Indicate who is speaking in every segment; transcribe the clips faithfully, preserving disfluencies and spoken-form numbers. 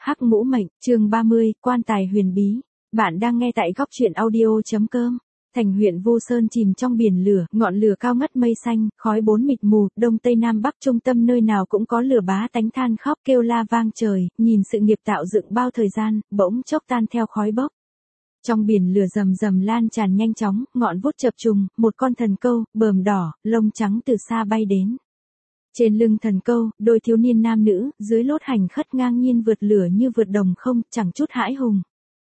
Speaker 1: Hắc Ngũ Mệnh, chương ba mươi, Quan tài huyền bí. Bạn đang nghe tại góc truyện audio.com. Thành huyện Vô Sơn chìm trong biển lửa, ngọn lửa cao ngất mây xanh, khói bốn mịt mù, đông tây nam bắc trung tâm nơi nào cũng có lửa bá tánh than khóc kêu la vang trời, nhìn sự nghiệp tạo dựng bao thời gian, bỗng chốc tan theo khói bốc. Trong biển lửa rầm rầm lan tràn nhanh chóng, ngọn vút chập trùng, một con thần câu, bờm đỏ, lông trắng từ xa bay đến. Trên lưng thần câu, đôi thiếu niên nam nữ, dưới lốt hành khất ngang nhiên vượt lửa như vượt đồng không, chẳng chút hãi hùng.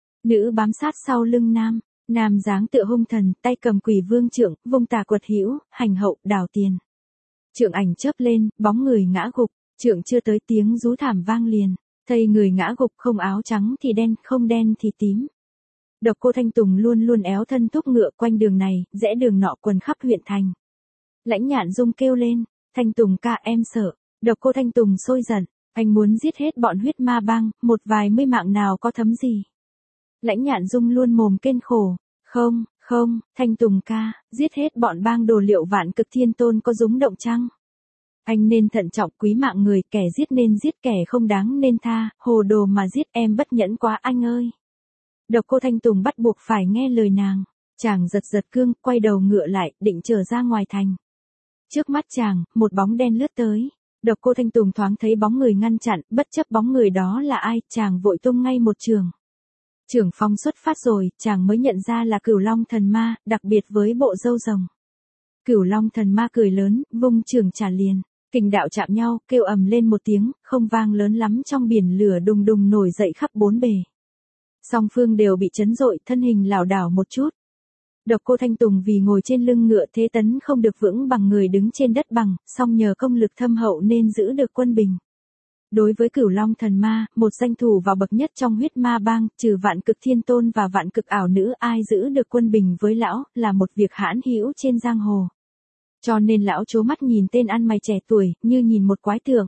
Speaker 1: Nữ bám sát sau lưng nam, nam dáng tựa hung thần, tay cầm quỷ vương trượng, vung tà quật hữu, hành hậu, đào tiền. Trượng ảnh chớp lên, bóng người ngã gục, trượng chưa tới tiếng rú thảm vang liền, thây người ngã gục không áo trắng thì đen, không đen thì tím. Độc Cô Thanh Tùng luôn luôn éo thân thúc ngựa quanh đường này, rẽ đường nọ quần khắp huyện thành. Lãnh Nhạn Dung kêu lên, Thanh Tùng ca em sợ. Độc Cô Thanh Tùng sôi giận, anh muốn giết hết bọn huyết ma bang, một vài mươi mạng nào có thấm gì. Lãnh Nhạn Dung luôn mồm kên khổ, không, không, Thanh Tùng ca, giết hết bọn bang đồ liệu Vạn Cực Thiên Tôn có rúng động chăng? Anh nên thận trọng quý mạng người, kẻ giết nên giết, kẻ không đáng nên tha, hồ đồ mà giết, em bất nhẫn quá anh ơi. Độc Cô Thanh Tùng bắt buộc phải nghe lời nàng, chàng giật giật cương, quay đầu ngựa lại, định trở ra ngoài thành. Trước mắt chàng, một bóng đen lướt tới. Độc Cô Thanh Tùng thoáng thấy bóng người ngăn chặn, bất chấp bóng người đó là ai, chàng vội tung ngay một trường. Trường phong xuất phát rồi, chàng mới nhận ra là Cửu Long Thần Ma, đặc biệt với bộ râu rồng. Cửu Long Thần Ma cười lớn, vung trường trả liền. Kình đạo chạm nhau, kêu ầm lên một tiếng, không vang lớn lắm trong biển lửa đùng đùng nổi dậy khắp bốn bề. Song phương đều bị chấn dội, thân hình lảo đảo một chút. Độc Cô Thanh Tùng vì ngồi trên lưng ngựa thế tấn không được vững bằng người đứng trên đất bằng, song nhờ công lực thâm hậu nên giữ được quân bình. Đối với Cửu Long Thần Ma, một danh thủ vào bậc nhất trong huyết ma bang, trừ Vạn Cực Thiên Tôn và Vạn Cực Ảo Nữ, ai giữ được quân bình với lão, là một việc hãn hữu trên giang hồ. Cho nên lão trố mắt nhìn tên ăn mày trẻ tuổi, như nhìn một quái tượng.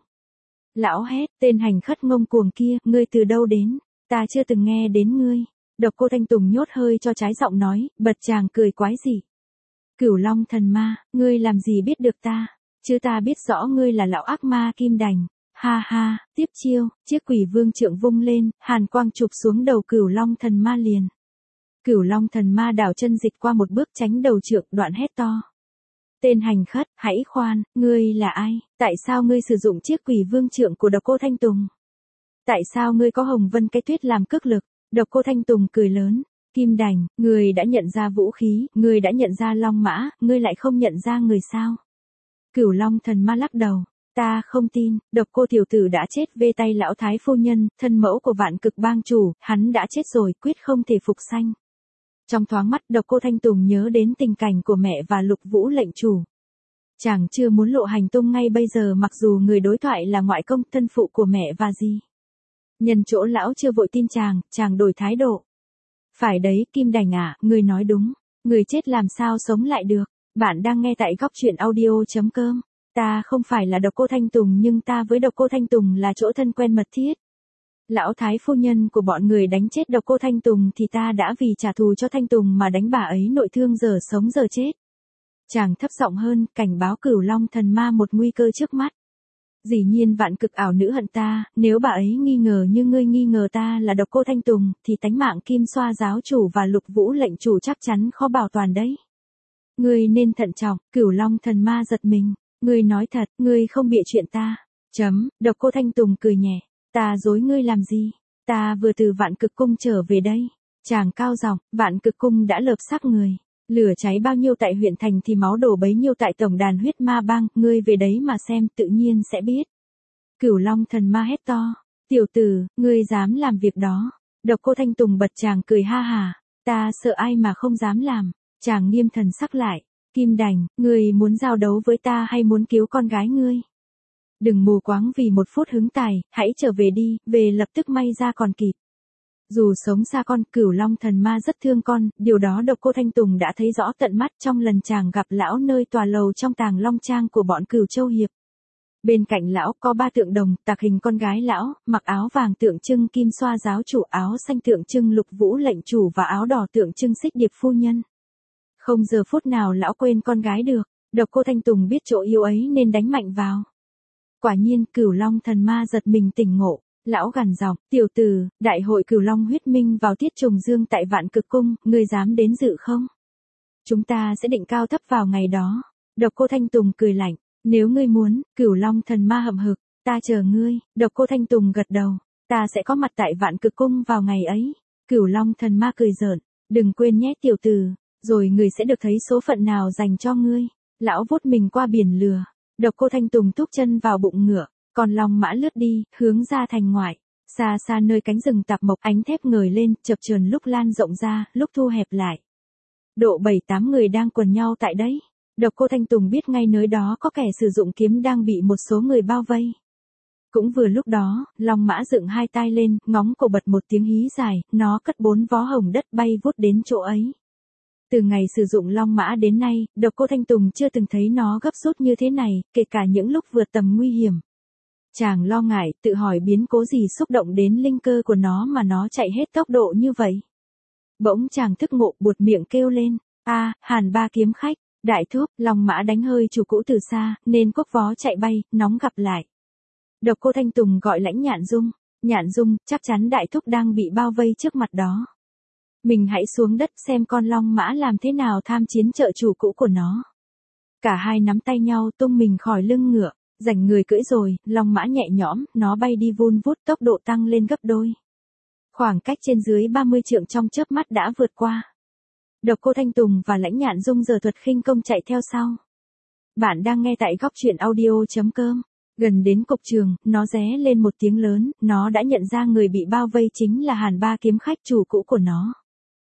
Speaker 1: Lão hét, tên hành khất ngông cuồng kia, ngươi từ đâu đến, ta chưa từng nghe đến ngươi. Độc Cô Thanh Tùng nhốt hơi cho trái giọng nói, bật chàng cười quái dị. Cửu Long Thần Ma, ngươi làm gì biết được ta, chứ ta biết rõ ngươi là lão ác ma Kim Đành. Ha ha, tiếp chiêu, chiếc quỷ vương trượng vung lên, hàn quang chụp xuống đầu Cửu Long Thần Ma liền. Cửu Long Thần Ma đảo chân dịch qua một bước tránh đầu trượng, đoạn hét to. Tên hành khất, hãy khoan, ngươi là ai, tại sao ngươi sử dụng chiếc quỷ vương trượng của Độc Cô Thanh Tùng? Tại sao ngươi có Hồng Vân cái tuyết làm cước lực? Độc Cô Thanh Tùng cười lớn, Kim Đành, ngươi đã nhận ra vũ khí, ngươi đã nhận ra Long Mã, ngươi lại không nhận ra người sao? Cửu Long Thần Ma lắc đầu, ta không tin, Độc Cô tiểu tử đã chết về tay lão thái phu nhân, thân mẫu của Vạn Cực bang chủ, hắn đã chết rồi, quyết không thể phục sanh. Trong thoáng mắt Độc Cô Thanh Tùng nhớ đến tình cảnh của mẹ và Lục Vũ lệnh chủ. Chàng chưa muốn lộ hành tung ngay bây giờ mặc dù người đối thoại là ngoại công thân phụ của mẹ và gì. Nhân chỗ lão chưa vội tin chàng, chàng đổi thái độ. Phải đấy, Kim Đành à, ngươi nói đúng, người chết làm sao sống lại được. Bạn đang nghe tại góc truyện audio.com. Ta không phải là Độc Cô Thanh Tùng nhưng ta với Độc Cô Thanh Tùng là chỗ thân quen mật thiết. Lão thái phu nhân của bọn người đánh chết Độc Cô Thanh Tùng thì ta đã vì trả thù cho Thanh Tùng mà đánh bà ấy nội thương giờ sống giờ chết. Chàng thấp giọng hơn, cảnh báo Cửu Long Thần Ma một nguy cơ trước mắt. Dĩ nhiên Vạn Cực Ảo Nữ hận ta, nếu bà ấy nghi ngờ như ngươi nghi ngờ ta là Độc Cô Thanh Tùng, thì tánh mạng Kim Xoa giáo chủ và Lục Vũ lệnh chủ chắc chắn khó bảo toàn đấy. Ngươi nên thận trọng, Cửu Long Thần Ma giật mình, ngươi nói thật, ngươi không bịa chuyện ta. Chấm, Độc Cô Thanh Tùng cười nhẹ, ta dối ngươi làm gì, ta vừa từ Vạn Cực Cung trở về đây. Chàng cao giọng, Vạn Cực Cung đã lợp xác người. Lửa cháy bao nhiêu tại huyện thành thì máu đổ bấy nhiêu tại tổng đàn huyết ma bang, ngươi về đấy mà xem, tự nhiên sẽ biết. Cửu Long Thần Ma hét to, tiểu tử, ngươi dám làm việc đó. Độc Cô Thanh Tùng bật chàng cười ha hà, ta sợ ai mà không dám làm. Chàng nghiêm thần sắc lại, Kim Đành, ngươi muốn giao đấu với ta hay muốn cứu con gái ngươi? Đừng mù quáng vì một phút hứng tài, hãy trở về đi, về lập tức may ra còn kịp. Dù sống xa con, Cửu Long Thần Ma rất thương con, điều đó Độc Cô Thanh Tùng đã thấy rõ tận mắt trong lần chàng gặp lão nơi tòa lầu trong Tàng Long Trang của bọn Cửu Châu Hiệp. Bên cạnh lão có ba tượng đồng, tạc hình con gái lão, mặc áo vàng tượng trưng Kim Xoa giáo chủ, áo xanh tượng trưng Lục Vũ lệnh chủ và áo đỏ tượng trưng Xích Điệp phu nhân. Không giờ phút nào lão quên con gái được, Độc Cô Thanh Tùng biết chỗ yếu ấy nên đánh mạnh vào. Quả nhiên Cửu Long Thần Ma giật mình tỉnh ngộ, Lão gằn giọng, tiểu tử, đại hội Cửu Long huyết minh vào tiết trùng dương tại Vạn Cực Cung, ngươi dám đến dự không? Chúng ta sẽ định cao thấp vào ngày đó. Độc Cô Thanh Tùng cười lạnh, nếu ngươi muốn, Cửu Long thần ma hậm hực, ta chờ ngươi. Độc Cô Thanh Tùng gật đầu, ta sẽ có mặt tại Vạn Cực Cung vào ngày ấy. Cửu Long thần ma cười giỡn, đừng quên nhé tiểu tử, rồi ngươi sẽ được thấy số phận nào dành cho ngươi. Lão vuốt mình qua biển lửa, Độc Cô Thanh Tùng thúc chân vào bụng ngựa, còn long mã lướt đi, hướng ra thành ngoại. Xa xa nơi cánh rừng tạp mộc ánh thép ngời lên, chập chờn lúc lan rộng ra, lúc thu hẹp lại. Độ bảy tám người đang quần nhau tại đấy. Độc Cô Thanh Tùng biết ngay nơi đó có kẻ sử dụng kiếm đang bị một số người bao vây. Cũng vừa lúc đó, long mã dựng hai tai lên, ngóng cổ bật một tiếng hí dài, nó cất bốn vó hồng đất bay vút đến chỗ ấy. Từ ngày sử dụng long mã đến nay, Độc Cô Thanh Tùng chưa từng thấy nó gấp rút như thế này, kể cả những lúc vượt tầm nguy hiểm. Chàng lo ngại, tự hỏi biến cố gì xúc động đến linh cơ của nó mà nó chạy hết tốc độ như vậy. Bỗng chàng thức ngộ, buột miệng kêu lên, a, Hàn Ba kiếm khách, đại thúc, long mã đánh hơi chủ cũ từ xa, nên cốc vó chạy bay, nóng gặp lại. Độc Cô Thanh Tùng gọi Lãnh Nhạn Dung, Nhạn Dung, chắc chắn đại thúc đang bị bao vây trước mặt đó. Mình hãy xuống đất xem con long mã làm thế nào tham chiến trợ chủ cũ của nó. Cả hai nắm tay nhau tung mình khỏi lưng ngựa, rảnh người cưỡi rồi, long mã nhẹ nhõm, nó bay đi vun vút tốc độ tăng lên gấp đôi. Khoảng cách trên dưới ba mươi trượng trong chớp mắt đã vượt qua. Độc Cô Thanh Tùng và Lãnh Nhạn Dung giờ thuật khinh công chạy theo sau. Bạn đang nghe tại góc truyện audio chấm com. Gần đến cục trường, nó ré lên một tiếng lớn, nó đã nhận ra người bị bao vây chính là Hàn Ba kiếm khách chủ cũ của nó.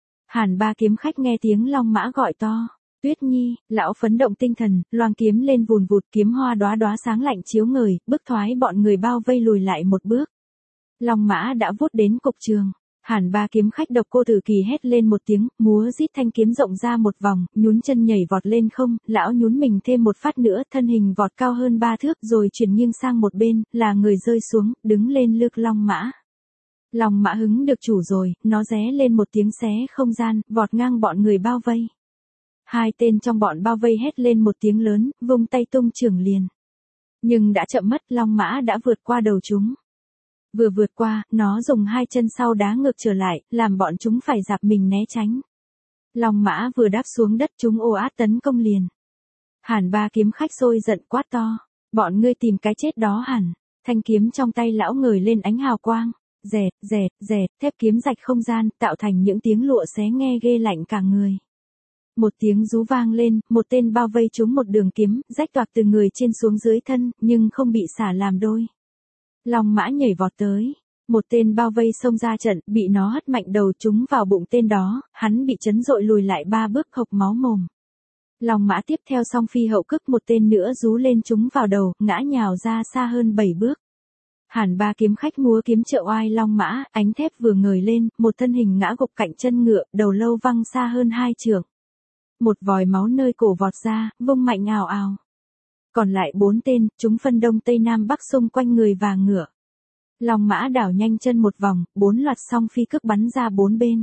Speaker 1: Hàn Ba kiếm khách nghe tiếng long mã gọi to, Tuyết Nhi, lão phấn động tinh thần, loang kiếm lên vùn vụt, kiếm hoa đóa đóa sáng lạnh chiếu ngời, bức thoái bọn người bao vây lùi lại một bước. Long mã đã vút đến cục trường. Hàn Ba kiếm khách Độc Cô Tử Kỳ hét lên một tiếng, múa rít thanh kiếm rộng ra một vòng, nhún chân nhảy vọt lên không, lão nhún mình thêm một phát nữa, thân hình vọt cao hơn ba thước rồi chuyển nghiêng sang một bên, là người rơi xuống, đứng lên lưng long mã. Long mã hứng được chủ rồi, nó ré lên một tiếng xé không gian, vọt ngang bọn người bao vây. Hai tên trong bọn bao vây hét lên một tiếng lớn, vung tay tung chưởng liền. Nhưng đã chậm mất, long mã đã vượt qua đầu chúng. Vừa vượt qua, nó dùng hai chân sau đá ngược trở lại, làm bọn chúng phải dạp mình né tránh. Long mã vừa đáp xuống đất chúng ồ ạt tấn công liền. Hàn Ba kiếm khách sôi giận quát to, bọn ngươi tìm cái chết đó hẳn. Thanh kiếm trong tay lão ngời lên ánh hào quang, dẹt, dẹt, dẹt, thép kiếm rạch không gian, tạo thành những tiếng lụa xé nghe ghê lạnh cả người. Một tiếng rú vang lên, một tên bao vây trúng một đường kiếm, rách toạc từ người trên xuống dưới thân, nhưng không bị xả làm đôi. Long mã nhảy vọt tới, một tên bao vây xông ra trận, bị nó hất mạnh đầu trúng vào bụng tên đó, hắn bị chấn dội lùi lại ba bước hộc máu mồm. Long mã tiếp theo song phi hậu cức một tên nữa rú lên trúng vào đầu, ngã nhào ra xa hơn bảy bước. Hàn Ba kiếm khách múa kiếm trợ oai long mã, ánh thép vừa ngời lên, một thân hình ngã gục cạnh chân ngựa, đầu lâu văng xa hơn hai trượng. Một vòi máu nơi cổ vọt ra, vung mạnh ào ào. Còn lại bốn tên, chúng phân đông tây nam bắc xung quanh người và ngựa. Long mã đảo nhanh chân một vòng, bốn loạt song phi cước bắn ra bốn bên.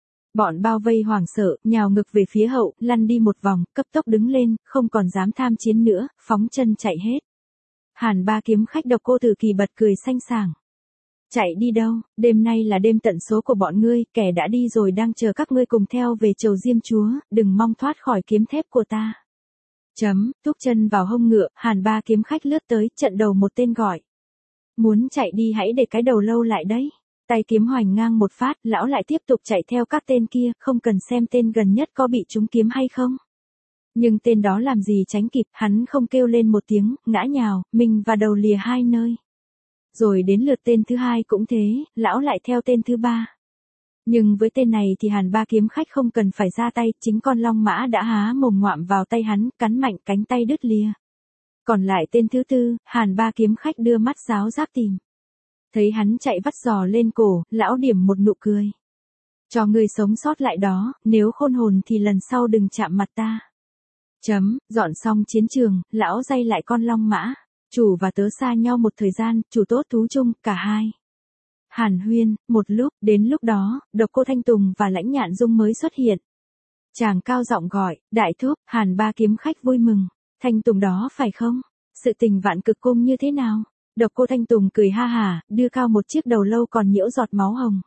Speaker 1: Bọn bao vây hoảng sợ, nhào ngực về phía hậu, lăn đi một vòng, cấp tốc đứng lên, không còn dám tham chiến nữa, phóng chân chạy hết. Hàn Ba kiếm khách Độc Cô Tử Kỳ bật cười xanh sảng. Chạy đi đâu, đêm nay là đêm tận số của bọn ngươi, kẻ đã đi rồi đang chờ các ngươi cùng theo về chầu Diêm Chúa, đừng mong thoát khỏi kiếm thép của ta. Chấm, thúc chân vào hông ngựa, Hàn Ba kiếm khách lướt tới, trận đầu một tên gọi. Muốn chạy đi hãy để cái đầu lâu lại đấy. Tay kiếm hoành ngang một phát, lão lại tiếp tục chạy theo các tên kia, không cần xem tên gần nhất có bị trúng kiếm hay không. Nhưng tên đó làm gì tránh kịp, hắn không kêu lên một tiếng, ngã nhào, mình và đầu lìa hai nơi. Rồi đến lượt tên thứ hai cũng thế, lão lại theo tên thứ ba. Nhưng với tên này thì Hàn Ba kiếm khách không cần phải ra tay, chính con long mã đã há mồm ngoạm vào tay hắn, cắn mạnh cánh tay đứt lìa. Còn lại tên thứ tư, Hàn Ba kiếm khách đưa mắt giáo giác tìm. Thấy hắn chạy vắt giò lên cổ, lão điểm một nụ cười. Cho ngươi sống sót lại đó, nếu khôn hồn thì lần sau đừng chạm mặt ta. Chấm, dọn xong chiến trường, lão dây lại con long mã. Chủ và tớ xa nhau một thời gian, chủ tốt thú chung, cả hai. Hàn huyên, một lúc, đến lúc đó, Độc Cô Thanh Tùng và Lãnh Nhạn Dung mới xuất hiện. Chàng cao giọng gọi, đại thúc, Hàn Ba kiếm khách vui mừng. Thanh Tùng đó phải không? Sự tình Vạn Cực Cung như thế nào? Độc Cô Thanh Tùng cười ha hả, đưa cao một chiếc đầu lâu còn nhiễu giọt máu hồng.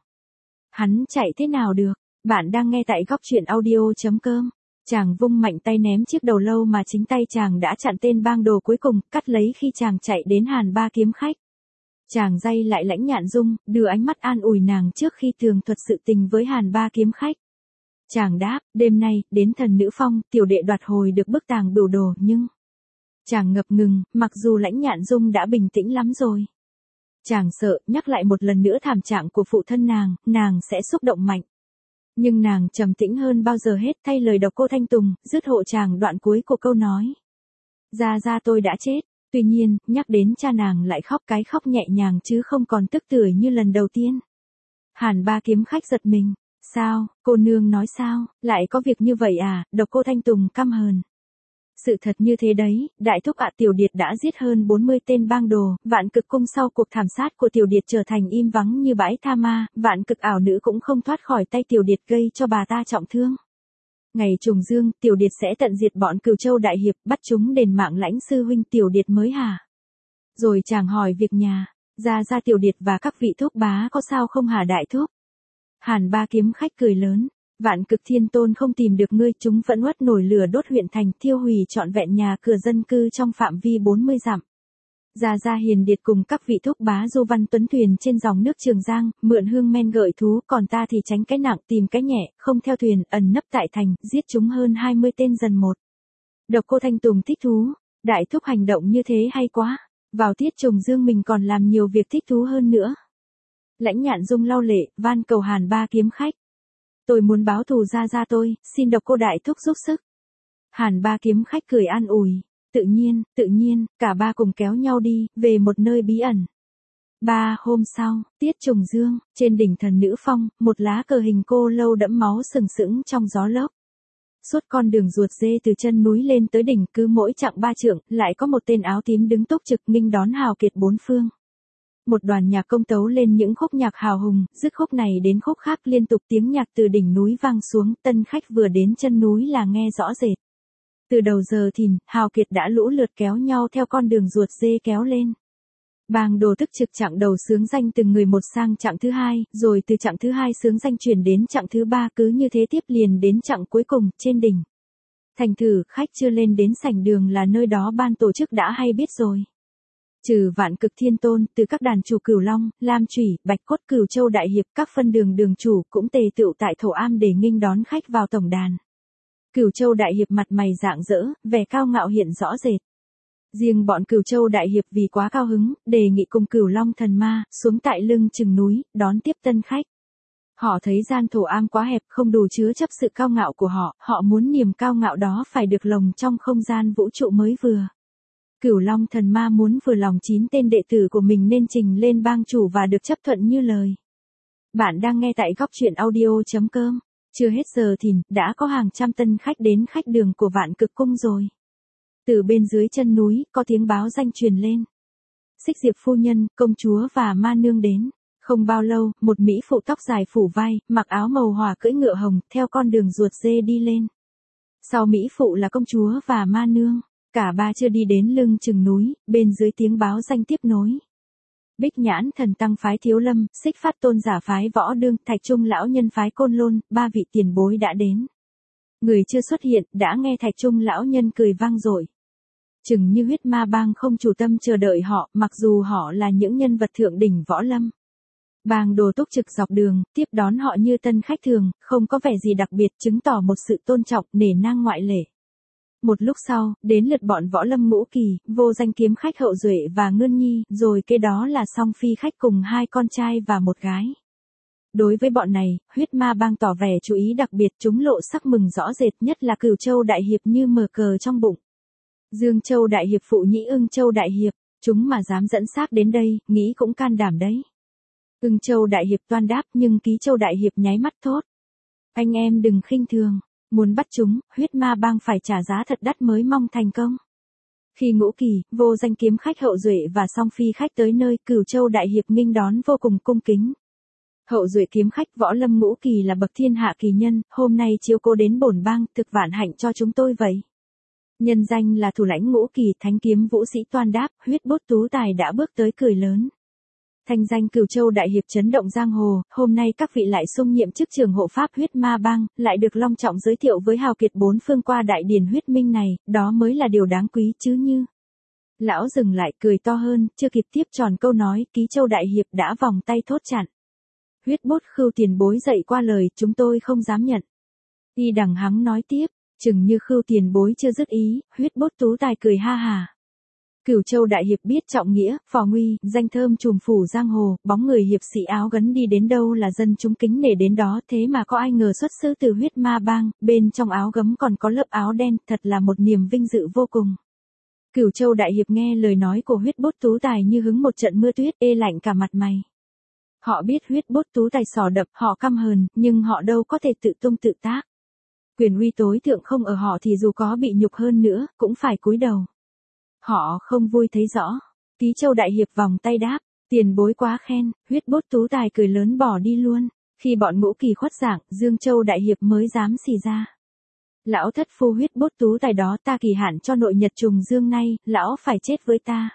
Speaker 1: Hắn chạy thế nào được? Bạn đang nghe tại góc truyện audio.com. Chàng vung mạnh tay ném chiếc đầu lâu mà chính tay chàng đã chặn tên bang đồ cuối cùng, cắt lấy khi chàng chạy đến Hàn Ba kiếm khách. Chàng day lại Lãnh Nhạn Dung, đưa ánh mắt an ủi nàng trước khi tường thuật sự tình với Hàn Ba kiếm khách. Chàng đáp, đêm nay, đến thần nữ phong, tiểu đệ đoạt hồi được bức tàng bửu đồ nhưng... Chàng ngập ngừng, mặc dù Lãnh Nhạn Dung đã bình tĩnh lắm rồi. Chàng sợ, nhắc lại một lần nữa thảm trạng của phụ thân nàng, nàng sẽ xúc động mạnh. Nhưng nàng trầm tĩnh hơn bao giờ hết, thay lời Độc Cô Thanh Tùng, dứt hộ chàng đoạn cuối của câu nói. Gia gia tôi đã chết, tuy nhiên, nhắc đến cha nàng lại khóc cái khóc nhẹ nhàng chứ không còn tức tưởi như lần đầu tiên. Hàn Ba kiếm khách giật mình. Sao, cô nương nói sao, lại có việc như vậy à? Độc Cô Thanh Tùng căm hờn. Sự thật như thế đấy, đại thúc ạ, Tiểu Điệt đã giết hơn bốn mươi tên bang đồ, Vạn Cực cung sau cuộc thảm sát của Tiểu Điệt trở thành im vắng như bãi tha ma, Vạn Cực ảo nữ cũng không thoát khỏi tay Tiểu Điệt gây cho bà ta trọng thương. Ngày trùng dương, Tiểu Điệt sẽ tận diệt bọn Cửu Châu đại hiệp, bắt chúng đền mạng Lãnh sư huynh Tiểu Điệt mới hả? Rồi chàng hỏi việc nhà, gia gia Tiểu Điệt và các vị thúc bá có sao không hả đại thúc? Hàn Ba kiếm khách cười lớn, Vạn Cực Thiên Tôn không tìm được ngươi, chúng vẫn uất nổi lửa đốt huyện thành, thiêu hủy trọn vẹn nhà cửa dân cư trong phạm vi bốn mươi dặm. Gia Gia Hiền Điệt cùng các vị thúc bá du văn tuấn thuyền trên dòng nước Trường Giang, mượn hương men gợi thú, còn ta thì tránh cái nặng tìm cái nhẹ, không theo thuyền, ẩn nấp tại thành, giết chúng hơn hai mươi tên dần một. Độc Cô Thanh Tùng thích thú, đại thúc hành động như thế hay quá, vào tiết trùng dương mình còn làm nhiều việc thích thú hơn nữa. Lãnh Nhạn Dung lau lệ, van cầu Hàn Ba kiếm khách. Tôi muốn báo thù gia gia tôi, xin Độc Cô đại thúc giúp sức. Hàn Ba kiếm khách cười an ủi, tự nhiên, tự nhiên, cả ba cùng kéo nhau đi, về một nơi bí ẩn. Ba hôm sau, tiết trùng dương, trên đỉnh thần nữ phong, một lá cờ hình cô lâu đẫm máu sừng sững trong gió lốc. Suốt con đường ruột dê từ chân núi lên tới đỉnh, cứ mỗi chặng ba trượng, lại có một tên áo tím đứng túc trực nghênh đón hào kiệt bốn phương. Một đoàn nhạc công tấu lên những khúc nhạc hào hùng, dứt khúc này đến khúc khác, liên tục tiếng nhạc từ đỉnh núi vang xuống, tân khách vừa đến chân núi là nghe rõ rệt. Từ đầu giờ thìn, hào kiệt đã lũ lượt kéo nhau theo con đường ruột dê kéo lên. Bang đồ tức trực chặng đầu xướng danh từng người một sang chặng thứ hai, rồi từ chặng thứ hai xướng danh chuyển đến chặng thứ ba, cứ như thế tiếp liền đến chặng cuối cùng, trên đỉnh. Thành thử khách chưa lên đến sảnh đường là nơi đó ban tổ chức đã hay biết rồi. Trừ Vạn Cực Thiên Tôn, từ các đàn chủ Cửu Long, Lam Chủy, Bạch Cốt Cửu Châu đại hiệp, các phân đường đường chủ cũng tề tựu tại Thổ Am để nghênh đón khách vào tổng đàn. Cửu Châu đại hiệp mặt mày rạng rỡ, vẻ cao ngạo hiện rõ rệt. Riêng bọn Cửu Châu đại hiệp vì quá cao hứng, đề nghị cùng Cửu Long thần ma xuống tại lưng chừng núi, đón tiếp tân khách. Họ thấy gian Thổ Am quá hẹp, không đủ chứa chấp sự cao ngạo của họ, họ muốn niềm cao ngạo đó phải được lồng trong không gian vũ trụ mới vừa. Cửu Long thần ma muốn vừa lòng chín tên đệ tử của mình nên trình lên bang chủ và được chấp thuận như lời. Bạn đang nghe tại góc truyện audio.com. Chưa hết giờ thìn, đã có hàng trăm tân khách đến khách đường của Vạn Cực cung rồi. Từ bên dưới chân núi, có tiếng báo danh truyền lên. Xích Diệp phu nhân, công chúa và ma nương đến. Không bao lâu, một mỹ phụ tóc dài phủ vai, mặc áo màu hỏa cưỡi ngựa hồng, theo con đường ruột dê đi lên. Sau mỹ phụ là công chúa và ma nương. Cả ba chưa đi đến lưng chừng núi, bên dưới tiếng báo danh tiếp nối. Bích Nhãn thần tăng phái Thiếu Lâm, Xích Phát tôn giả phái Võ Đương, Thạch Trung lão nhân phái Côn Lôn, ba vị tiền bối đã đến. Người chưa xuất hiện, đã nghe Thạch Trung lão nhân cười vang dội. Chừng như huyết ma bang không chủ tâm chờ đợi họ, mặc dù họ là những nhân vật thượng đỉnh võ lâm. Bang đồ túc trực dọc đường, tiếp đón họ như tân khách thường, không có vẻ gì đặc biệt, chứng tỏ một sự tôn trọng, nể nang ngoại lệ. Một lúc sau, đến lượt bọn võ lâm ngũ kỳ, vô danh kiếm khách Hậu Duệ và Ngân Nhi, rồi kế đó là Song Phi khách cùng hai con trai và một gái. Đối với bọn này, huyết ma bang tỏ vẻ chú ý đặc biệt, chúng lộ sắc mừng rõ rệt, nhất là Cửu Châu đại hiệp như mở cờ trong bụng. Dương Châu đại hiệp phụ nhĩ Ưng Châu đại hiệp, chúng mà dám dẫn xác đến đây, nghĩ cũng can đảm đấy. Ưng Châu đại hiệp toan đáp, nhưng Ký Châu đại hiệp nháy mắt thốt. Anh em đừng khinh thường. Muốn bắt chúng, huyết ma bang phải trả giá thật đắt mới mong thành công. Khi ngũ kỳ, vô danh kiếm khách Hậu Duệ và Song Phi khách tới nơi, Cửu Châu đại hiệp nghênh đón vô cùng cung kính. Hậu Duệ kiếm khách võ lâm ngũ kỳ là bậc thiên hạ kỳ nhân, hôm nay chiếu cố đến bổn bang, thực vạn hạnh cho chúng tôi vậy. Nhân danh là thủ lãnh Ngũ Kỳ, thánh kiếm vũ sĩ toan đáp, huyết bốt tú tài đã bước tới cười lớn. Thanh danh Cửu Châu đại hiệp chấn động giang hồ, hôm nay các vị lại xung nhiệm chức trưởng hộ pháp huyết ma bang, lại được long trọng giới thiệu với hào kiệt bốn phương qua đại điển huyết minh này, đó mới là điều đáng quý chứ như. Lão dừng lại cười to hơn, chưa kịp tiếp tròn câu nói, Ký Châu đại hiệp đã vòng tay thốt chặn. Huyết bốt Khưu tiền bối dậy qua lời, chúng tôi không dám nhận. Y đằng hắng nói tiếp, chừng như Khưu tiền bối chưa dứt ý, huyết bốt tú tài cười ha hà. Cửu Châu đại hiệp biết trọng nghĩa, phò nguy, danh thơm trùm phủ giang hồ, bóng người hiệp sĩ áo gấn đi đến đâu là dân chúng kính nể đến đó, thế mà có ai ngờ xuất xứ từ huyết ma bang, bên trong áo gấm còn có lớp áo đen, thật là một niềm vinh dự vô cùng. Cửu Châu đại hiệp nghe lời nói của huyết bốt tú tài như hứng một trận mưa tuyết, ê lạnh cả mặt mày. Họ biết huyết bốt tú tài sò đập, họ căm hờn, nhưng họ đâu có thể tự tung tự tác. Quyền uy tối thượng không ở họ thì dù có bị nhục hơn nữa, cũng phải cúi đầu. Họ không vui thấy rõ. Ký Châu đại hiệp vòng tay đáp, tiền bối quá khen, huyết bốt tú tài cười lớn bỏ đi luôn. Khi bọn Ngũ Kỳ khuất dạng, Dương Châu đại hiệp mới dám xì ra. Lão thất phu huyết bốt tú tài đó ta kỳ hạn cho nội nhật trùng dương nay, lão phải chết với ta.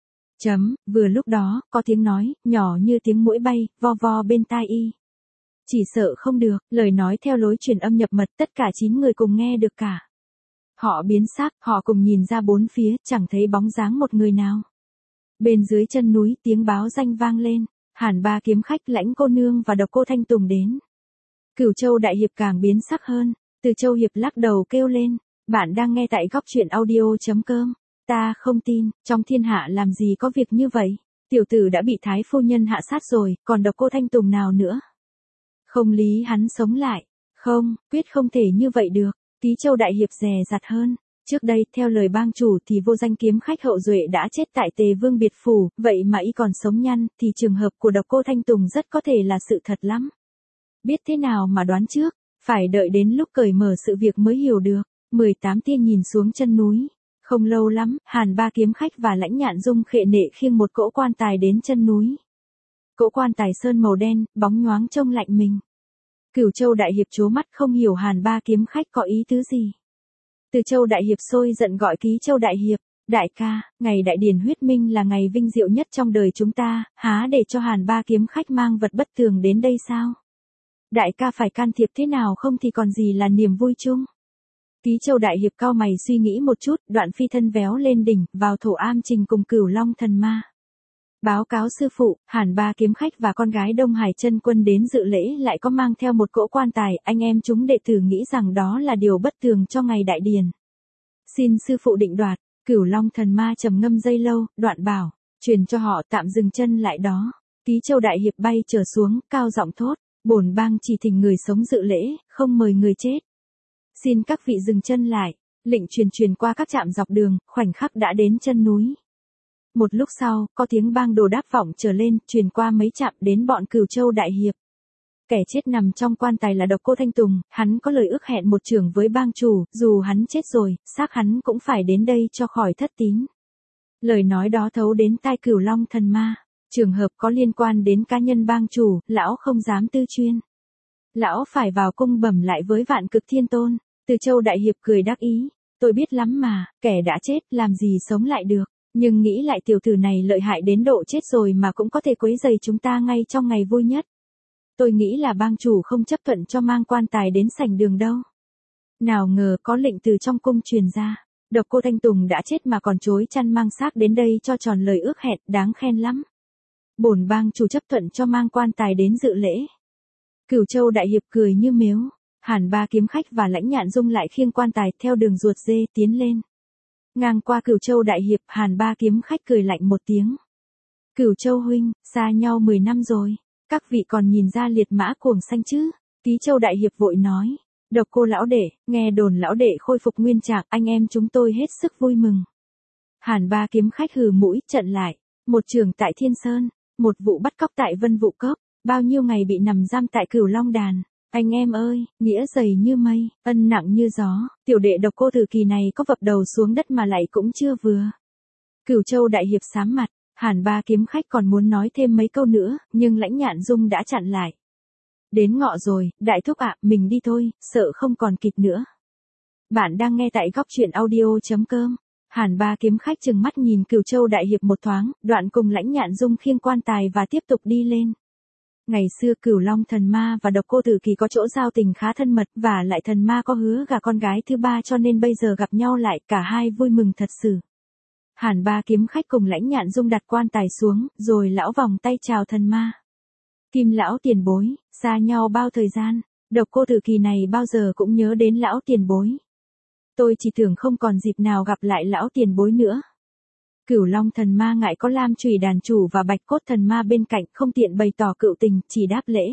Speaker 1: Chấm, vừa lúc đó, có tiếng nói, nhỏ như tiếng muỗi bay, vo vo bên tai y. Chỉ sợ không được, lời nói theo lối truyền âm nhập mật, tất cả chín người cùng nghe được cả. Họ biến sắc, họ cùng nhìn ra bốn phía, chẳng thấy bóng dáng một người nào. Bên dưới chân núi, tiếng báo danh vang lên, Hàn Ba kiếm khách, Lãnh cô nương và Độc cô Thanh Tùng đến. Cửu Châu đại hiệp càng biến sắc hơn, Từ Châu hiệp lắc đầu kêu lên, bạn đang nghe tại góc truyện audio chấm com. Ta không tin, trong thiên hạ làm gì có việc như vậy, tiểu tử đã bị thái phu nhân hạ sát rồi, còn Độc cô Thanh Tùng nào nữa. Không lý hắn sống lại, không, quyết không thể như vậy được. Ký Châu đại hiệp dè dặt hơn, trước đây theo lời bang chủ thì vô danh kiếm khách Hậu Duệ đã chết tại Tề Vương biệt phủ, vậy mà y còn sống nhăn, thì trường hợp của Độc cô Thanh Tùng rất có thể là sự thật lắm. Biết thế nào mà đoán trước, phải đợi đến lúc cởi mở sự việc mới hiểu được. mười tám tia nhìn xuống chân núi, không lâu lắm, Hàn Ba kiếm khách và Lãnh Nhạn Dung khệ nệ khiêng một cỗ quan tài đến chân núi. Cỗ quan tài sơn màu đen, bóng nhoáng trông lạnh mình. Cửu Châu đại hiệp trố mắt không hiểu Hàn Ba kiếm khách có ý tứ gì. Từ Châu đại hiệp sôi giận gọi Ký Châu đại hiệp, đại ca, ngày đại điển huyết minh là ngày vinh diệu nhất trong đời chúng ta, há để cho Hàn Ba kiếm khách mang vật bất tường đến đây sao? Đại ca phải can thiệp thế nào không thì còn gì là niềm vui chung. Ký Châu đại hiệp cau mày suy nghĩ một chút, đoạn phi thân véo lên đỉnh, vào thổ am trình cùng Cửu Long thần ma. Báo cáo sư phụ, Hàn Ba kiếm khách và con gái Đông Hải chân quân đến dự lễ lại có mang theo một cỗ quan tài, anh em chúng đệ tử nghĩ rằng đó là điều bất thường cho ngày đại điển. Xin sư phụ định đoạt. Cửu Long thần ma trầm ngâm giây lâu, đoạn bảo, truyền cho họ tạm dừng chân lại đó. Ký Châu đại hiệp bay trở xuống, cao giọng thốt, bổn bang chỉ thỉnh người sống dự lễ, không mời người chết. Xin các vị dừng chân lại. Lệnh truyền truyền qua các trạm dọc đường, khoảnh khắc đã đến chân núi. Một lúc sau, có tiếng bang đồ đáp vọng trở lên, truyền qua mấy trạm đến bọn Cửu Châu đại hiệp. Kẻ chết nằm trong quan tài là Độc cô Thanh Tùng, hắn có lời ước hẹn một trưởng với bang chủ, dù hắn chết rồi, xác hắn cũng phải đến đây cho khỏi thất tín. Lời nói đó thấu đến tai Cửu Long thần ma, trường hợp có liên quan đến cá nhân bang chủ, lão không dám tư chuyên. Lão phải vào cung bẩm lại với Vạn Cực Thiên Tôn. Từ Châu đại hiệp cười đắc ý, tôi biết lắm mà, kẻ đã chết làm gì sống lại được. Nhưng nghĩ lại tiểu tử này lợi hại đến độ chết rồi mà cũng có thể quấy rầy chúng ta ngay trong ngày vui nhất. Tôi nghĩ là bang chủ không chấp thuận cho mang quan tài đến sảnh đường đâu. Nào ngờ có lệnh từ trong cung truyền ra. Độc cô Thanh Tùng đã chết mà còn chối chăn mang xác đến đây cho tròn lời ước hẹn, đáng khen lắm. Bổn bang chủ chấp thuận cho mang quan tài đến dự lễ. Cửu Châu đại hiệp cười như mếu. Hàn Ba kiếm khách và Lãnh Nhạn Dung lại khiêng quan tài theo đường ruột dê tiến lên. Ngang qua Cửu Châu đại hiệp, Hàn Ba kiếm khách cười lạnh một tiếng. Cửu Châu huynh, xa nhau mười năm rồi, các vị còn nhìn ra liệt mã cuồng xanh chứ? Ký Châu đại hiệp vội nói, Độc cô lão đệ, nghe đồn lão đệ khôi phục nguyên trạng, anh em chúng tôi hết sức vui mừng. Hàn Ba kiếm khách hừ mũi, trận lại, một trường tại Thiên Sơn, một vụ bắt cóc tại Vân Vũ Cốc, bao nhiêu ngày bị nằm giam tại Cửu Long Đàn. Anh em ơi, nghĩa dày như mây, ân nặng như gió, tiểu đệ Độc cô thời kỳ này có vập đầu xuống đất mà lại cũng chưa vừa. Cửu Châu đại hiệp sám mặt, Hàn Ba kiếm khách còn muốn nói thêm mấy câu nữa, nhưng Lãnh Nhạn Dung đã chặn lại. Đến ngọ rồi, đại thúc ạ, mình đi thôi, sợ không còn kịp nữa. Bạn đang nghe tại góc chuyện audio.com. Hàn Ba kiếm khách trừng mắt nhìn Cửu Châu đại hiệp một thoáng, đoạn cùng Lãnh Nhạn Dung khiêng quan tài và tiếp tục đi lên. Ngày xưa Cửu Long thần ma và Độc Cô Tử Kỳ có chỗ giao tình khá thân mật, và lại thần ma có hứa gả con gái thứ ba, cho nên bây giờ gặp nhau lại cả hai vui mừng thật sự. Hàn Ba kiếm khách cùng Lãnh Nhạn Dung đặt quan tài xuống, rồi lão vòng tay chào thần ma. Kim lão tiền bối, xa nhau bao thời gian, Độc Cô Tử Kỳ này bao giờ cũng nhớ đến lão tiền bối. Tôi chỉ tưởng không còn dịp nào gặp lại lão tiền bối nữa. Cửu Long thần ma ngại có Lam Chủy đàn chủ và Bạch Cốt thần ma bên cạnh, không tiện bày tỏ cựu tình, chỉ đáp lễ.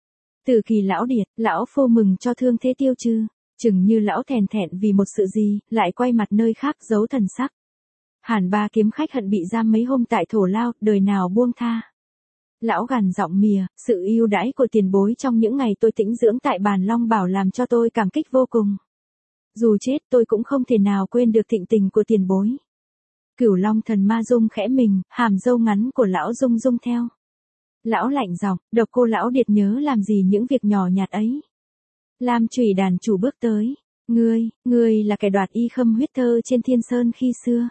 Speaker 1: Tử Kỳ lão điệt, lão phu mừng cho thương thế tiêu trừ, chừng như lão thèn thẹn vì một sự gì, lại quay mặt nơi khác giấu thần sắc. Hàn Ba kiếm khách hận bị giam mấy hôm tại Thổ Lao, đời nào buông tha. Lão gằn giọng mỉa, sự ưu đãi của tiền bối trong những ngày tôi tĩnh dưỡng tại Bàn Long Bảo làm cho tôi cảm kích vô cùng. Dù chết tôi cũng không thể nào quên được thịnh tình của tiền bối. Cửu Long thần ma rung khẽ mình, hàm râu ngắn của lão rung rung theo. Lão lạnh giọng, Độc Cô lão điệt nhớ làm gì những việc nhỏ nhặt ấy. Lam Chủy đàn chủ bước tới, ngươi, ngươi là kẻ đoạt y khâm huyết thơ trên Thiên Sơn khi xưa.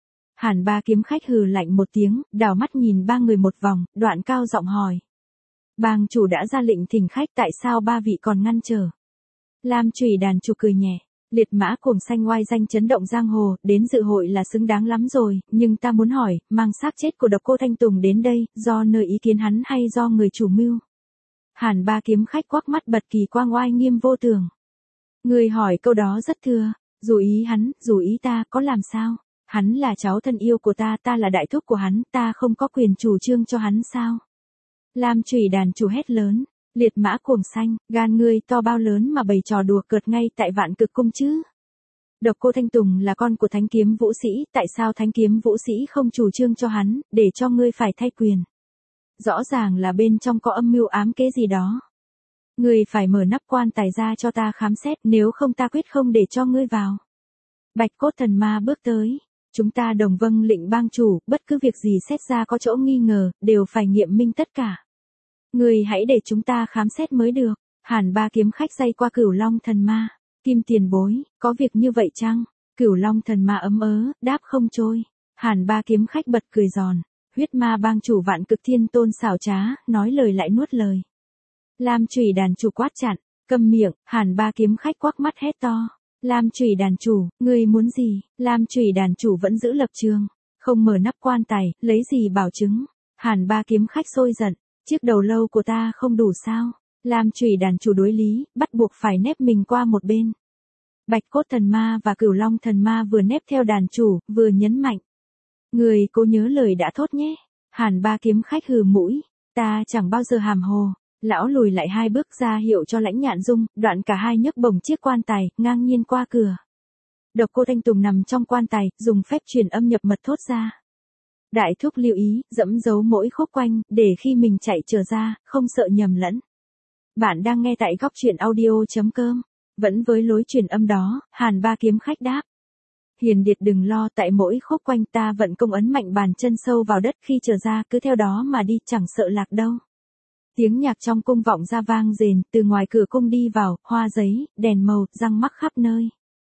Speaker 1: Hàn Ba kiếm khách hừ lạnh một tiếng, đảo mắt nhìn ba người một vòng, đoạn cao giọng hỏi. Bang chủ đã ra lệnh thỉnh khách, tại sao ba vị còn ngăn trở? Lam Chủy đàn chủ cười nhẹ. Liệt mã cuồng xanh oai danh chấn động giang hồ, đến dự hội là xứng đáng lắm rồi, nhưng ta muốn hỏi, mang xác chết của Độc Cô Thanh Tùng đến đây, do nơi ý kiến hắn hay do người chủ mưu? Hàn Ba kiếm khách quắc mắt bật kỳ quang oai nghiêm vô tường. Người hỏi câu đó rất thưa, dù ý hắn, dù ý ta, có làm sao? Hắn là cháu thân yêu của ta, ta là đại thúc của hắn, ta không có quyền chủ trương cho hắn sao? Lam Chủy đàn chủ hét lớn. Liệt mã cuồng xanh, gan ngươi to bao lớn mà bày trò đùa cợt ngay tại Vạn Cực cung chứ? Độc Cô Thanh Tùng là con của Thánh Kiếm Vũ Sĩ, tại sao Thánh Kiếm Vũ Sĩ không chủ trương cho hắn, để cho ngươi phải thay quyền? Rõ ràng là bên trong có âm mưu ám kế gì đó. Ngươi phải mở nắp quan tài ra cho ta khám xét, nếu không ta quyết không để cho ngươi vào. Bạch Cốt thần ma bước tới. Chúng ta đồng vâng lệnh bang chủ, bất cứ việc gì xét ra có chỗ nghi ngờ, đều phải nghiệm minh tất cả. Người hãy để chúng ta khám xét mới được. Hàn Ba kiếm khách day qua Cửu Long thần ma. Kim tiền bối, có việc như vậy chăng? Cửu Long thần ma ấm ớ, đáp không trôi. Hàn Ba kiếm khách bật cười giòn. Huyết ma bang chủ Vạn Cực Thiên Tôn xảo trá, nói lời lại nuốt lời. Lam Chủy đàn chủ quát chặn, câm miệng. Hàn Ba kiếm khách quắc mắt hét to. Lam Chủy đàn chủ, ngươi muốn gì? Lam Chủy đàn chủ vẫn giữ lập trường, không mở nắp quan tài, lấy gì bảo chứng? Hàn Ba kiếm khách sôi giận. Chiếc đầu lâu của ta không đủ sao? Lam Chủy đàn chủ đối lý, bắt buộc phải nép mình qua một bên. Bạch Cốt thần ma và Cửu Long thần ma vừa nép theo đàn chủ, vừa nhấn mạnh. Người cố nhớ lời đã thốt nhé. Hàn Ba kiếm khách hừ mũi. Ta chẳng bao giờ hàm hồ. Lão lùi lại hai bước ra hiệu cho Lãnh Nhạn Dung, đoạn cả hai nhấc bổng chiếc quan tài, ngang nhiên qua cửa. Độc Cô Thanh Tùng nằm trong quan tài, dùng phép truyền âm nhập mật thốt ra. Đại thúc lưu ý, dẫm dấu mỗi khúc quanh, để khi mình chạy trở ra, không sợ nhầm lẫn. Bạn đang nghe tại góc chuyện audio.com. Vẫn với lối truyền âm đó, Hàn Ba kiếm khách đáp. Hiền điệt đừng lo, tại mỗi khúc quanh ta vận công ấn mạnh bàn chân sâu vào đất, khi trở ra cứ theo đó mà đi, chẳng sợ lạc đâu. Tiếng nhạc trong cung vọng ra vang rền, từ ngoài cửa cung đi vào, hoa giấy, đèn màu, răng mắc khắp nơi.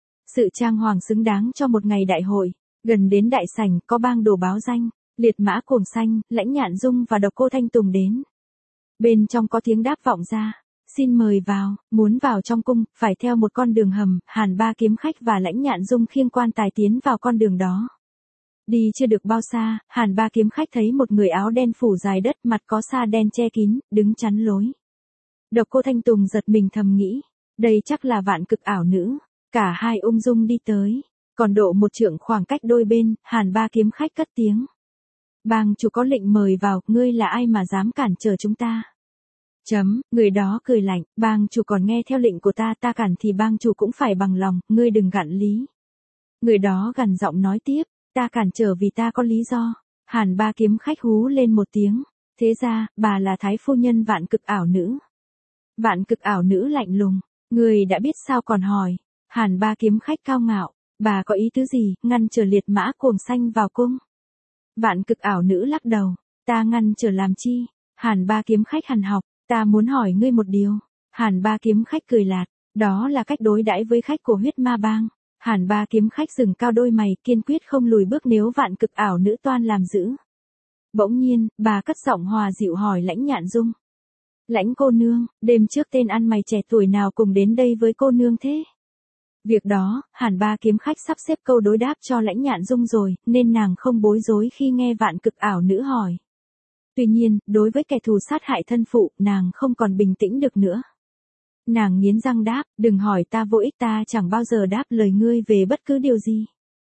Speaker 1: Sự trang hoàng xứng đáng cho một ngày đại hội. Gần đến đại sảnh, có bang đồ báo danh, Liệt mã cuồng xanh, Lãnh Nhạn Dung và Độc Cô Thanh Tùng đến. Bên trong có tiếng đáp vọng ra, xin mời vào. Muốn vào trong cung, phải theo một con đường hầm. Hàn Ba kiếm khách và Lãnh Nhạn Dung khiêng quan tài tiến vào con đường đó. Đi chưa được bao xa, Hàn Ba kiếm khách thấy một người áo đen phủ dài đất, mặt có sa đen che kín, đứng chắn lối. Độc Cô Thanh Tùng giật mình thầm nghĩ, đây chắc là Vạn Cực ảo nữ. Cả hai ung dung đi tới. Còn độ một trượng khoảng cách đôi bên, Hàn Ba kiếm khách cất tiếng. Bang chủ có lệnh mời vào, ngươi là ai mà dám cản trở chúng ta? Chấm, người đó cười lạnh, bang chủ còn nghe theo lệnh của ta, ta cản thì bang chủ cũng phải bằng lòng, ngươi đừng gặn lý. Người đó gằn giọng nói tiếp, ta cản trở vì ta có lý do. Hàn Ba kiếm khách hú lên một tiếng, thế ra, bà là thái phu nhân Vạn Cực ảo nữ. Vạn Cực ảo nữ lạnh lùng, ngươi đã biết sao còn hỏi? Hàn Ba kiếm khách cao ngạo. Bà có ý tứ gì, ngăn trở Liệt mã cuồng xanh vào cung? Vạn Cực ảo nữ lắc đầu, ta ngăn trở làm chi? Hàn Ba kiếm khách hằn học, ta muốn hỏi ngươi một điều. Hàn Ba kiếm khách cười lạt, Đó là cách đối đãi với khách của huyết ma bang. Hàn Ba kiếm khách dừng cao đôi mày, kiên quyết không lùi bước nếu Vạn Cực ảo nữ toan làm dữ. Bỗng nhiên, bà cất giọng hòa dịu hỏi Lãnh Nhạn Dung. Lãnh cô nương, đêm trước tên ăn mày trẻ tuổi nào cùng đến đây với cô nương thế? Việc đó, Hàn Ba kiếm khách sắp xếp câu đối đáp cho Lãnh Nhạn Dung rồi, nên nàng không bối rối khi nghe Vạn Cực ảo nữ hỏi. Tuy nhiên, đối với kẻ thù sát hại thân phụ, nàng không còn bình tĩnh được nữa. Nàng nghiến răng đáp, đừng hỏi ta vô ích, ta chẳng bao giờ đáp lời ngươi về bất cứ điều gì.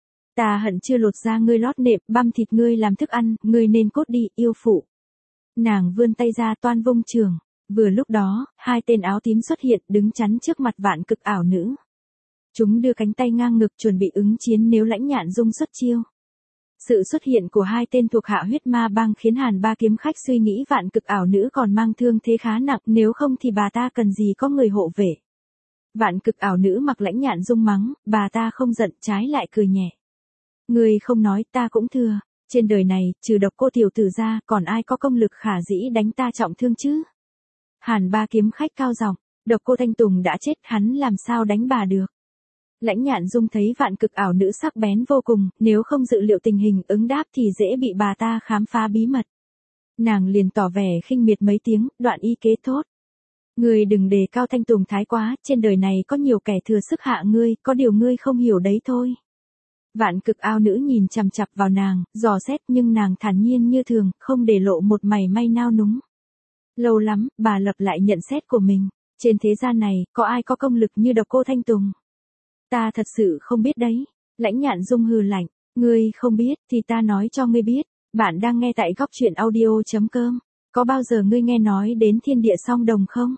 Speaker 1: Ta hận chưa lột ra ngươi lót nệm, băm thịt ngươi làm thức ăn, ngươi nên cốt đi, yêu phụ. Nàng vươn tay ra toan vung trường. Vừa lúc đó, hai tên áo tím xuất hiện đứng chắn trước mặt Vạn Cực ảo nữ. Chúng đưa cánh tay ngang ngực chuẩn bị ứng chiến nếu Lãnh Nhạn Dung xuất chiêu. Sự xuất hiện của hai tên thuộc hạ huyết ma bang khiến Hàn Ba kiếm khách suy nghĩ Vạn Cực ảo nữ còn mang thương thế khá nặng, nếu không thì bà ta cần gì có người hộ vệ. Vạn Cực ảo nữ mặc Lãnh Nhạn Dung mắng, bà ta không giận, trái lại cười nhẹ. Người không nói ta cũng thừa, trên đời này, trừ độc cô tiểu tử ra, còn ai có công lực khả dĩ đánh ta trọng thương chứ? Hàn Ba kiếm khách cao giọng, độc cô Thanh Tùng đã chết, hắn làm sao đánh bà được? Lãnh Nhạn Dung thấy Vạn Cực ảo nữ sắc bén vô cùng, nếu không dự liệu tình hình ứng đáp thì dễ bị bà ta khám phá bí mật. Nàng liền tỏ vẻ khinh miệt mấy tiếng, đoạn y kế thốt. Ngươi đừng đề cao Thanh Tùng thái quá, trên đời này có nhiều kẻ thừa sức hạ ngươi, có điều ngươi không hiểu đấy thôi. Vạn Cực ảo nữ nhìn chằm chằm vào nàng, dò xét nhưng nàng thản nhiên như thường, không để lộ một mảy may nao núng. Lâu lắm, bà lập lại nhận xét của mình. Trên thế gian này, có ai có công lực như độc cô Thanh Tùng? Ta thật sự không biết đấy. Lãnh Nhạn Dung hừ lạnh. Ngươi không biết, thì ta nói cho ngươi biết. Bạn đang nghe tại góc truyện audio.com. Có bao giờ ngươi nghe nói đến thiên địa song đồng không?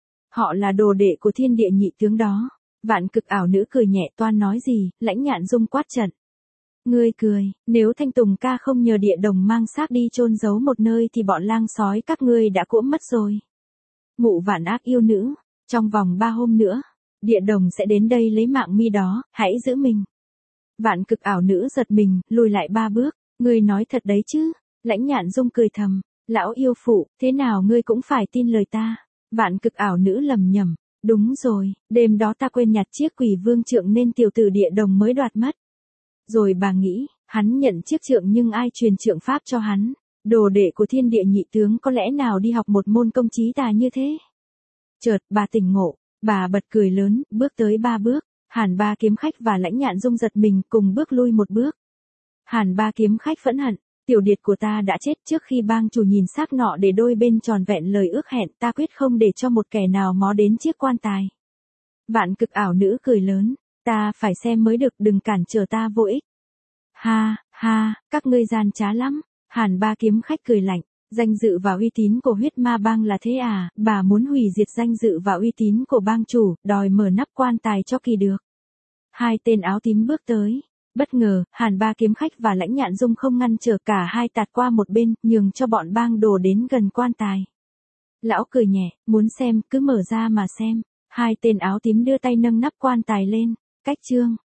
Speaker 1: Họ là đồ đệ của thiên địa nhị tướng đó. Vạn Cực ảo nữ cười nhẹ toan nói gì, Lãnh Nhạn Dung quát trận. Ngươi cười, nếu Thanh Tùng ca không nhờ địa đồng mang xác đi chôn giấu một nơi thì bọn lang sói các ngươi đã cũm mất rồi. Mụ Vạn ác yêu nữ, trong vòng ba hôm nữa, địa đồng sẽ đến đây lấy mạng mi đó, hãy giữ mình. Vạn Cực ảo nữ giật mình, lùi lại ba bước, ngươi nói thật đấy chứ? Lãnh Nhạn Dung cười thầm, lão yêu phụ, thế nào ngươi cũng phải tin lời ta. Vạn Cực ảo nữ lầm nhầm, đúng rồi, đêm đó ta quên nhặt chiếc quỷ vương trượng nên tiểu tử địa đồng mới đoạt mất. Rồi bà nghĩ, hắn nhận chiếc trượng nhưng ai truyền trượng pháp cho hắn? Đồ đệ của thiên địa nhị tướng có lẽ nào đi học một môn công trí tà như thế? Chợt, bà tỉnh ngộ, bà bật cười lớn, bước tới ba bước, Hàn Ba kiếm khách và Lãnh Nhạn Dung giật mình cùng bước lui một bước. Hàn Ba kiếm khách phẫn hận, tiểu điệt của ta đã chết trước khi bang chủ nhìn xác nọ để đôi bên tròn vẹn lời ước hẹn, ta quyết không để cho một kẻ nào mó đến chiếc quan tài. Vạn Cực ảo nữ cười lớn, ta phải xem mới được, đừng cản trở ta vô ích. Ha, ha, các ngươi gian trá lắm. Hàn Ba kiếm khách cười lạnh, danh dự và uy tín của huyết ma bang là thế à, bà muốn hủy diệt danh dự và uy tín của bang chủ, đòi mở nắp quan tài cho kỳ được. Hai tên áo tím bước tới, bất ngờ, Hàn Ba kiếm khách và Lãnh Nhạn Dung không ngăn trở, cả hai tạt qua một bên, nhường cho bọn bang đồ đến gần quan tài. Lão cười nhẹ, muốn xem, cứ mở ra mà xem. Hai tên áo tím đưa tay nâng nắp quan tài lên, cách chương.